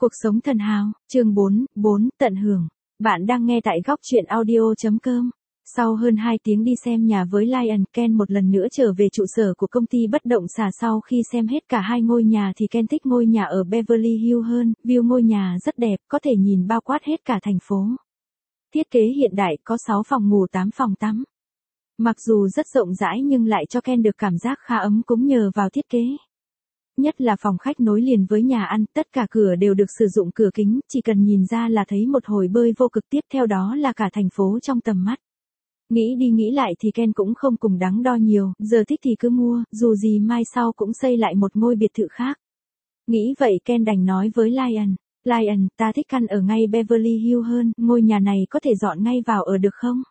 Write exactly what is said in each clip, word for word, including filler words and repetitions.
Cuộc sống thần hào, chương bốn, bốn, tận hưởng. Bạn đang nghe tại góc truyện audio chấm com. Sau hơn hai tiếng đi xem nhà với Lion, Ken một lần nữa trở về trụ sở của công ty bất động sản. Sau khi xem hết cả hai ngôi nhà thì Ken thích ngôi nhà ở Beverly Hills hơn, view ngôi nhà rất đẹp, có thể nhìn bao quát hết cả thành phố. Thiết kế hiện đại, có sáu phòng ngủ tám phòng tắm. Mặc dù rất rộng rãi nhưng lại cho Ken được cảm giác khá ấm cúng nhờ vào thiết kế. Nhất là phòng khách nối liền với nhà ăn, tất cả cửa đều được sử dụng cửa kính, chỉ cần nhìn ra là thấy một hồi bơi vô cực, tiếp theo đó là cả thành phố trong tầm mắt. Nghĩ đi nghĩ lại thì Ken cũng không cùng đắn đo nhiều, giờ thích thì cứ mua, dù gì mai sau cũng xây lại một ngôi biệt thự khác. Nghĩ vậy Ken đành nói với Lion, Lion, ta thích căn ở ngay Beverly Hills hơn, ngôi nhà này có thể dọn ngay vào ở được không?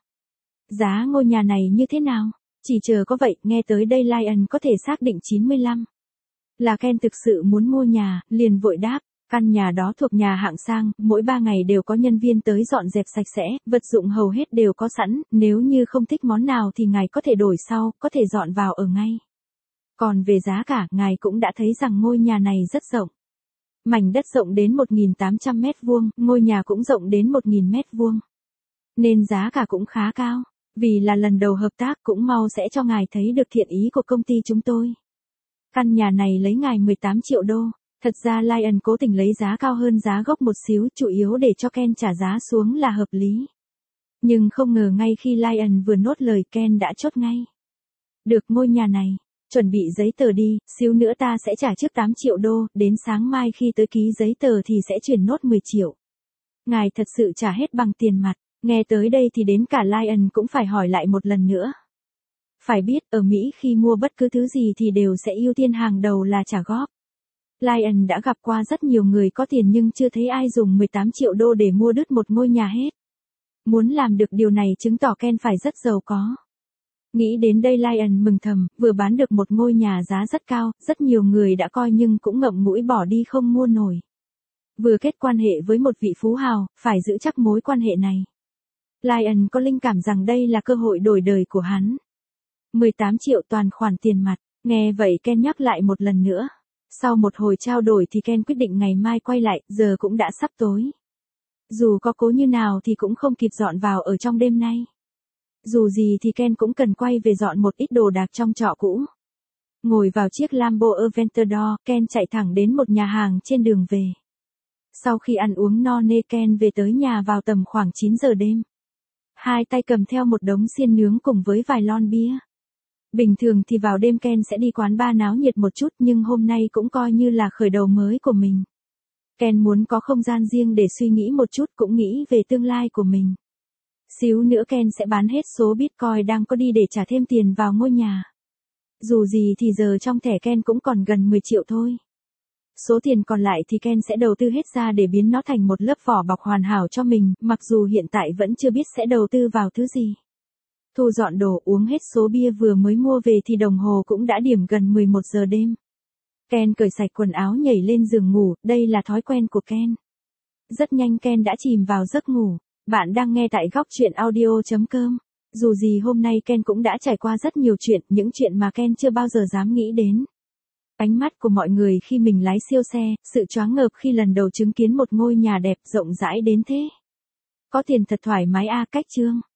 Giá ngôi nhà này như thế nào? Chỉ chờ có vậy, nghe tới đây Lion có thể xác định chín mươi lăm. Là Ken thực sự muốn mua nhà, liền vội đáp, căn nhà đó thuộc nhà hạng sang, mỗi ba ngày đều có nhân viên tới dọn dẹp sạch sẽ, vật dụng hầu hết đều có sẵn, nếu như không thích món nào thì ngài có thể đổi sau, có thể dọn vào ở ngay. Còn về giá cả, ngài cũng đã thấy rằng ngôi nhà này rất rộng. Mảnh đất rộng đến một nghìn tám trăm mét vuông, ngôi nhà cũng rộng đến một nghìn mét vuông. Nên giá cả cũng khá cao, vì là lần đầu hợp tác cũng mau sẽ cho ngài thấy được thiện ý của công ty chúng tôi. Căn nhà này lấy ngài mười tám triệu đô. Thật ra Lion cố tình lấy giá cao hơn giá gốc một xíu, chủ yếu để cho Ken trả giá xuống là hợp lý. Nhưng không ngờ ngay khi Lion vừa nốt lời Ken đã chốt ngay. Được, ngôi nhà này, chuẩn bị giấy tờ đi, xíu nữa ta sẽ trả trước tám triệu đô, đến sáng mai khi tới ký giấy tờ thì sẽ chuyển nốt mười triệu. Ngài thật sự trả hết bằng tiền mặt. Nghe tới đây thì đến cả Lion cũng phải hỏi lại một lần nữa. Phải biết, ở Mỹ khi mua bất cứ thứ gì thì đều sẽ ưu tiên hàng đầu là trả góp. Lion đã gặp qua rất nhiều người có tiền nhưng chưa thấy ai dùng mười tám triệu đô để mua đứt một ngôi nhà hết. Muốn làm được điều này chứng tỏ Ken phải rất giàu có. Nghĩ đến đây Lion mừng thầm, vừa bán được một ngôi nhà giá rất cao, rất nhiều người đã coi nhưng cũng ngậm mũi bỏ đi không mua nổi. Vừa kết quan hệ với một vị phú hào, phải giữ chắc mối quan hệ này. Lion có linh cảm rằng đây là cơ hội đổi đời của hắn. mười tám triệu toàn khoản tiền mặt, nghe vậy Ken nhắc lại một lần nữa. Sau một hồi trao đổi thì Ken quyết định ngày mai quay lại, giờ cũng đã sắp tối. Dù có cố như nào thì cũng không kịp dọn vào ở trong đêm nay. Dù gì thì Ken cũng cần quay về dọn một ít đồ đạc trong trọ cũ. Ngồi vào chiếc Lambo Aventador, Ken chạy thẳng đến một nhà hàng trên đường về. Sau khi ăn uống no nê Ken về tới nhà vào tầm khoảng chín giờ đêm. Hai tay cầm theo một đống xiên nướng cùng với vài lon bia. Bình thường thì vào đêm Ken sẽ đi quán bar náo nhiệt một chút nhưng hôm nay cũng coi như là khởi đầu mới của mình. Ken muốn có không gian riêng để suy nghĩ một chút, cũng nghĩ về tương lai của mình. Xíu nữa Ken sẽ bán hết số Bitcoin đang có đi để trả thêm tiền vào ngôi nhà. Dù gì thì giờ trong thẻ Ken cũng còn gần mười triệu thôi. Số tiền còn lại thì Ken sẽ đầu tư hết ra để biến nó thành một lớp vỏ bọc hoàn hảo cho mình, mặc dù hiện tại vẫn chưa biết sẽ đầu tư vào thứ gì. Thu dọn đồ, uống hết số bia vừa mới mua về thì đồng hồ cũng đã điểm gần mười một giờ đêm. Ken cởi sạch quần áo nhảy lên giường ngủ, đây là thói quen của Ken. Rất nhanh Ken đã chìm vào giấc ngủ. Bạn đang nghe tại góc truyện audio chấm com. Dù gì hôm nay Ken cũng đã trải qua rất nhiều chuyện, những chuyện mà Ken chưa bao giờ dám nghĩ đến. Ánh mắt của mọi người khi mình lái siêu xe, sự choáng ngợp khi lần đầu chứng kiến một ngôi nhà đẹp rộng rãi đến thế. Có tiền thật thoải mái a, cách chương.